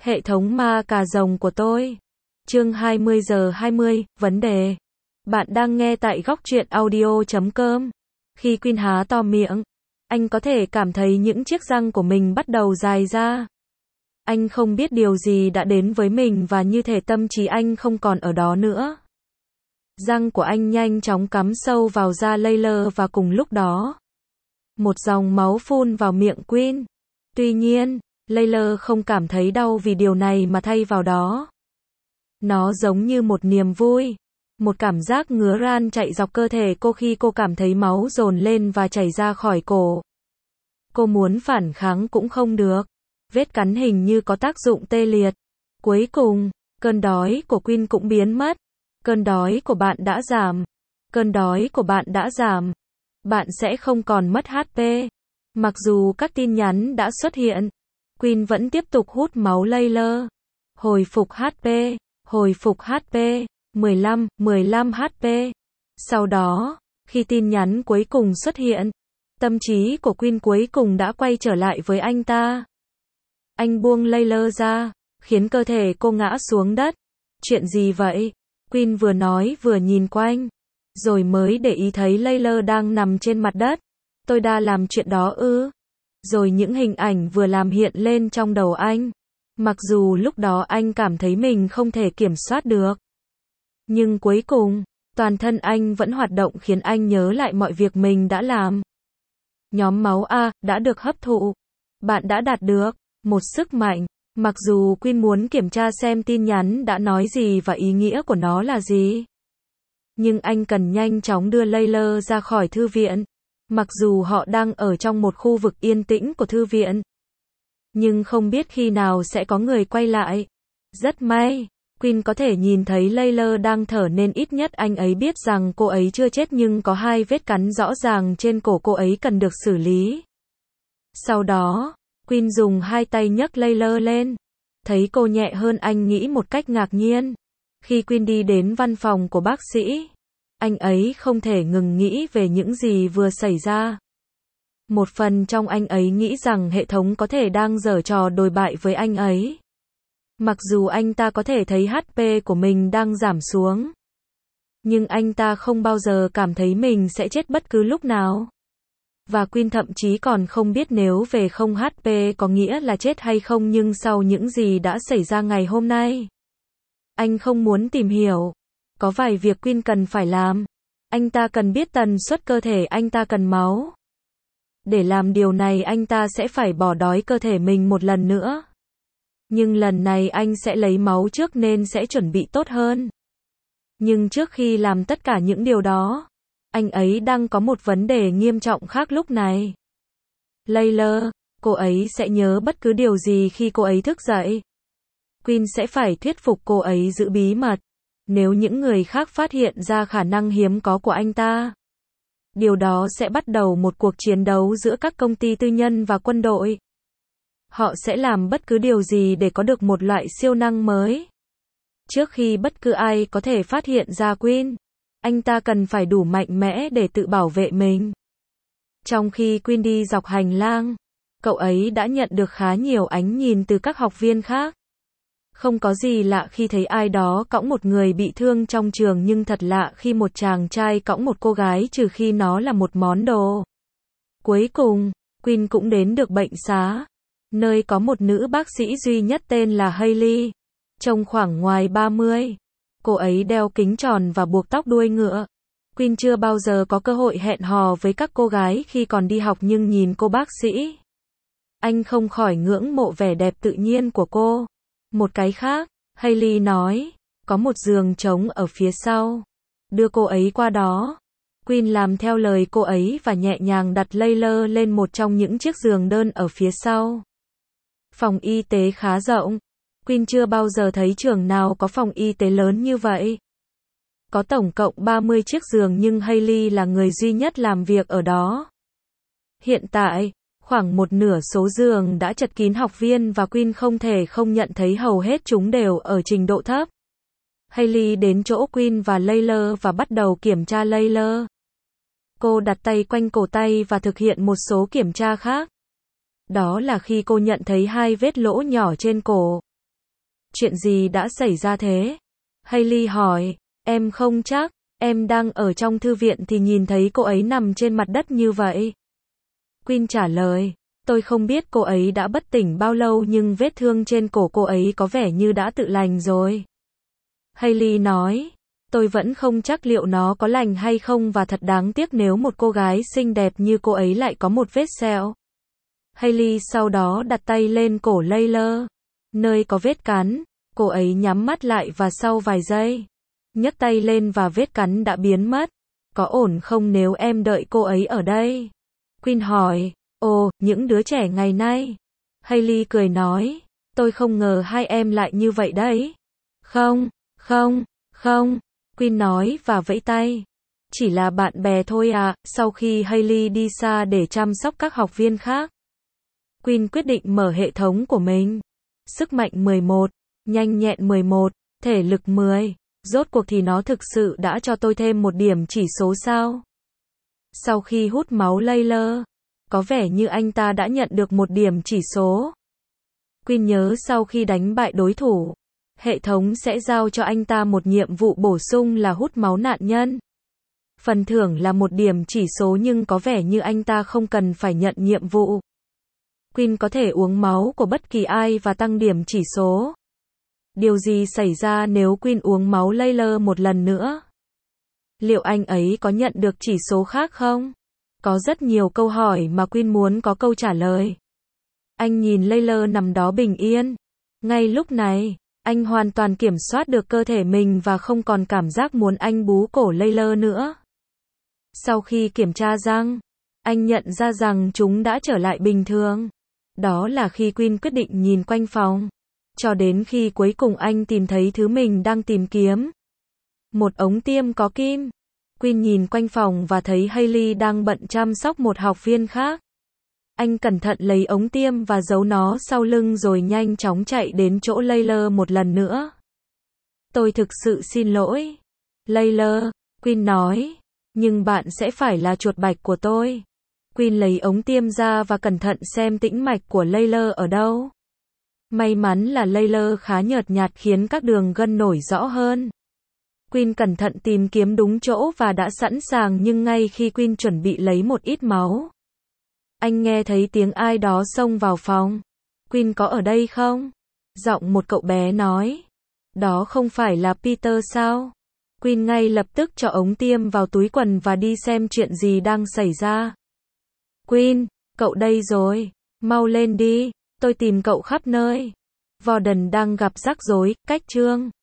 Hệ thống ma cà rồng của tôi. Chương 20:20, vấn đề. Bạn đang nghe tại góc truyện audio.com. Khi Queen há to miệng, anh có thể cảm thấy những chiếc răng của mình bắt đầu dài ra. Anh không biết điều gì đã đến với mình và như thể tâm trí anh không còn ở đó nữa. Răng của anh nhanh chóng cắm sâu vào da Layla và cùng lúc đó, một dòng máu phun vào miệng Queen. Tuy nhiên, Layla không cảm thấy đau vì điều này mà thay vào đó, nó giống như một niềm vui. Một cảm giác ngứa ran chạy dọc cơ thể cô khi cô cảm thấy máu dồn lên và chảy ra khỏi cổ. Cô muốn phản kháng cũng không được. Vết cắn hình như có tác dụng tê liệt. Cuối cùng, cơn đói của Queen cũng biến mất. Cơn đói của bạn đã giảm. Cơn đói của bạn đã giảm. Bạn sẽ không còn mất HP. Mặc dù các tin nhắn đã xuất hiện, Queen vẫn tiếp tục hút máu Layla. Hồi phục HP. Hồi phục HP. 15 HP. Sau đó, khi tin nhắn cuối cùng xuất hiện, tâm trí của Queen cuối cùng đã quay trở lại với anh ta. Anh buông Layla ra, khiến cơ thể cô ngã xuống đất. Chuyện gì vậy? Queen vừa nói vừa nhìn quanh, rồi mới để ý thấy Layla đang nằm trên mặt đất. Tôi đã làm chuyện đó ư? Rồi những hình ảnh vừa làm hiện lên trong đầu anh. Mặc dù lúc đó anh cảm thấy mình không thể kiểm soát được, nhưng cuối cùng, toàn thân anh vẫn hoạt động khiến anh nhớ lại mọi việc mình đã làm. Nhóm máu A đã được hấp thụ. Bạn đã đạt được một sức mạnh. Mặc dù Queen muốn kiểm tra xem tin nhắn đã nói gì và ý nghĩa của nó là gì, nhưng anh cần nhanh chóng đưa Layla ra khỏi thư viện. Mặc dù họ đang ở trong một khu vực yên tĩnh của thư viện, nhưng không biết khi nào sẽ có người quay lại. Rất may, Queen có thể nhìn thấy Layla đang thở nên ít nhất anh ấy biết rằng cô ấy chưa chết, nhưng có hai vết cắn rõ ràng trên cổ cô ấy cần được xử lý. Sau đó, Queen dùng hai tay nhấc Layla lên. Thấy cô nhẹ hơn, anh nghĩ một cách ngạc nhiên. Khi Queen đi đến văn phòng của bác sĩ, anh ấy không thể ngừng nghĩ về những gì vừa xảy ra. Một phần trong anh ấy nghĩ rằng hệ thống có thể đang giở trò đồi bại với anh ấy. Mặc dù anh ta có thể thấy HP của mình đang giảm xuống, nhưng anh ta không bao giờ cảm thấy mình sẽ chết bất cứ lúc nào. Và Queen thậm chí còn không biết nếu về không HP có nghĩa là chết hay không, nhưng sau những gì đã xảy ra ngày hôm nay, anh không muốn tìm hiểu. Có vài việc Queen cần phải làm. Anh ta cần biết tần suất cơ thể anh ta cần máu. Để làm điều này, anh ta sẽ phải bỏ đói cơ thể mình một lần nữa. Nhưng lần này anh sẽ lấy máu trước nên sẽ chuẩn bị tốt hơn. Nhưng trước khi làm tất cả những điều đó, anh ấy đang có một vấn đề nghiêm trọng khác lúc này. Layla, cô ấy sẽ nhớ bất cứ điều gì khi cô ấy thức dậy. Queen sẽ phải thuyết phục cô ấy giữ bí mật. Nếu những người khác phát hiện ra khả năng hiếm có của anh ta, điều đó sẽ bắt đầu một cuộc chiến đấu giữa các công ty tư nhân và quân đội. Họ sẽ làm bất cứ điều gì để có được một loại siêu năng mới. Trước khi bất cứ ai có thể phát hiện ra Queen, anh ta cần phải đủ mạnh mẽ để tự bảo vệ mình. Trong khi Queen đi dọc hành lang, cậu ấy đã nhận được khá nhiều ánh nhìn từ các học viên khác. Không có gì lạ khi thấy ai đó cõng một người bị thương trong trường, nhưng thật lạ khi một chàng trai cõng một cô gái, trừ khi nó là một món đồ. Cuối cùng, Queen cũng đến được bệnh xá, nơi có một nữ bác sĩ duy nhất tên là Hailey, trông khoảng ngoài 30. Cô ấy đeo kính tròn và buộc tóc đuôi ngựa. Queen chưa bao giờ có cơ hội hẹn hò với các cô gái khi còn đi học, nhưng nhìn cô bác sĩ, anh không khỏi ngưỡng mộ vẻ đẹp tự nhiên của cô. Một cái khác, Hailey nói, có một giường trống ở phía sau. Đưa cô ấy qua đó. Queen làm theo lời cô ấy và nhẹ nhàng đặt Layla lên một trong những chiếc giường đơn ở phía sau. Phòng y tế khá rộng. Queen chưa bao giờ thấy trường nào có phòng y tế lớn như vậy. Có tổng cộng 30 chiếc giường, nhưng Hailey là người duy nhất làm việc ở đó. Hiện tại, khoảng một nửa số giường đã chật kín học viên và Queen không thể không nhận thấy hầu hết chúng đều ở trình độ thấp. Hailey đến chỗ Queen và Layla và bắt đầu kiểm tra Layla. Cô đặt tay quanh cổ tay và thực hiện một số kiểm tra khác. Đó là khi cô nhận thấy hai vết lỗ nhỏ trên cổ. Chuyện gì đã xảy ra thế? Hailey hỏi. Em không chắc, em đang ở trong thư viện thì nhìn thấy cô ấy nằm trên mặt đất như vậy. Quinn trả lời. Tôi không biết cô ấy đã bất tỉnh bao lâu nhưng vết thương trên cổ cô ấy có vẻ như đã tự lành rồi. Hailey nói. Tôi vẫn không chắc liệu nó có lành hay không và thật đáng tiếc nếu một cô gái xinh đẹp như cô ấy lại có một vết sẹo. Hailey sau đó đặt tay lên cổ Layla, nơi có vết cắn. Cô ấy nhắm mắt lại và sau vài giây, nhấc tay lên và vết cắn đã biến mất. Có ổn không nếu em đợi cô ấy ở đây? Quinn hỏi. Ồ, những đứa trẻ ngày nay. Hailey cười nói. Tôi không ngờ hai em lại như vậy đấy. Không, không, không. Quinn nói và vẫy tay. Chỉ là bạn bè thôi à. Sau khi Hailey đi xa để chăm sóc các học viên khác, Quinn quyết định mở hệ thống của mình. Sức mạnh 11, nhanh nhẹn 11, thể lực 10. Rốt cuộc thì nó thực sự đã cho tôi thêm một điểm chỉ số sao? Sau khi hút máu Layla, có vẻ như anh ta đã nhận được một điểm chỉ số. Quinn nhớ sau khi đánh bại đối thủ, hệ thống sẽ giao cho anh ta một nhiệm vụ bổ sung là hút máu nạn nhân. Phần thưởng là một điểm chỉ số nhưng có vẻ như anh ta không cần phải nhận nhiệm vụ. Quinn có thể uống máu của bất kỳ ai và tăng điểm chỉ số. Điều gì xảy ra nếu Quinn uống máu Layla một lần nữa? Liệu anh ấy có nhận được chỉ số khác không? Có rất nhiều câu hỏi mà Quinn muốn có câu trả lời. Anh nhìn Layla nằm đó bình yên. Ngay lúc này, anh hoàn toàn kiểm soát được cơ thể mình và không còn cảm giác muốn anh bú cổ Layla nữa. Sau khi kiểm tra răng, anh nhận ra rằng chúng đã trở lại bình thường. Đó là khi Quinn quyết định nhìn quanh phòng, cho đến khi cuối cùng anh tìm thấy thứ mình đang tìm kiếm. Một ống tiêm có kim. Quinn nhìn quanh phòng và thấy Hailey đang bận chăm sóc một học viên khác. Anh cẩn thận lấy ống tiêm và giấu nó sau lưng rồi nhanh chóng chạy đến chỗ Layla một lần nữa. Tôi thực sự xin lỗi, Layla, Quinn nói, nhưng bạn sẽ phải là chuột bạch của tôi. Quinn lấy ống tiêm ra và cẩn thận xem tĩnh mạch của Layla ở đâu. May mắn là Layla khá nhợt nhạt khiến các đường gân nổi rõ hơn. Quinn cẩn thận tìm kiếm đúng chỗ và đã sẵn sàng nhưng ngay khi Quinn chuẩn bị lấy một ít máu, anh nghe thấy tiếng ai đó xông vào phòng. Quinn có ở đây không? Giọng một cậu bé nói. Đó không phải là Peter sao? Quinn ngay lập tức cho ống tiêm vào túi quần và đi xem chuyện gì đang xảy ra. Quinn, cậu đây rồi. Mau lên đi, tôi tìm cậu khắp nơi. Warden đang gặp rắc rối, cách chương.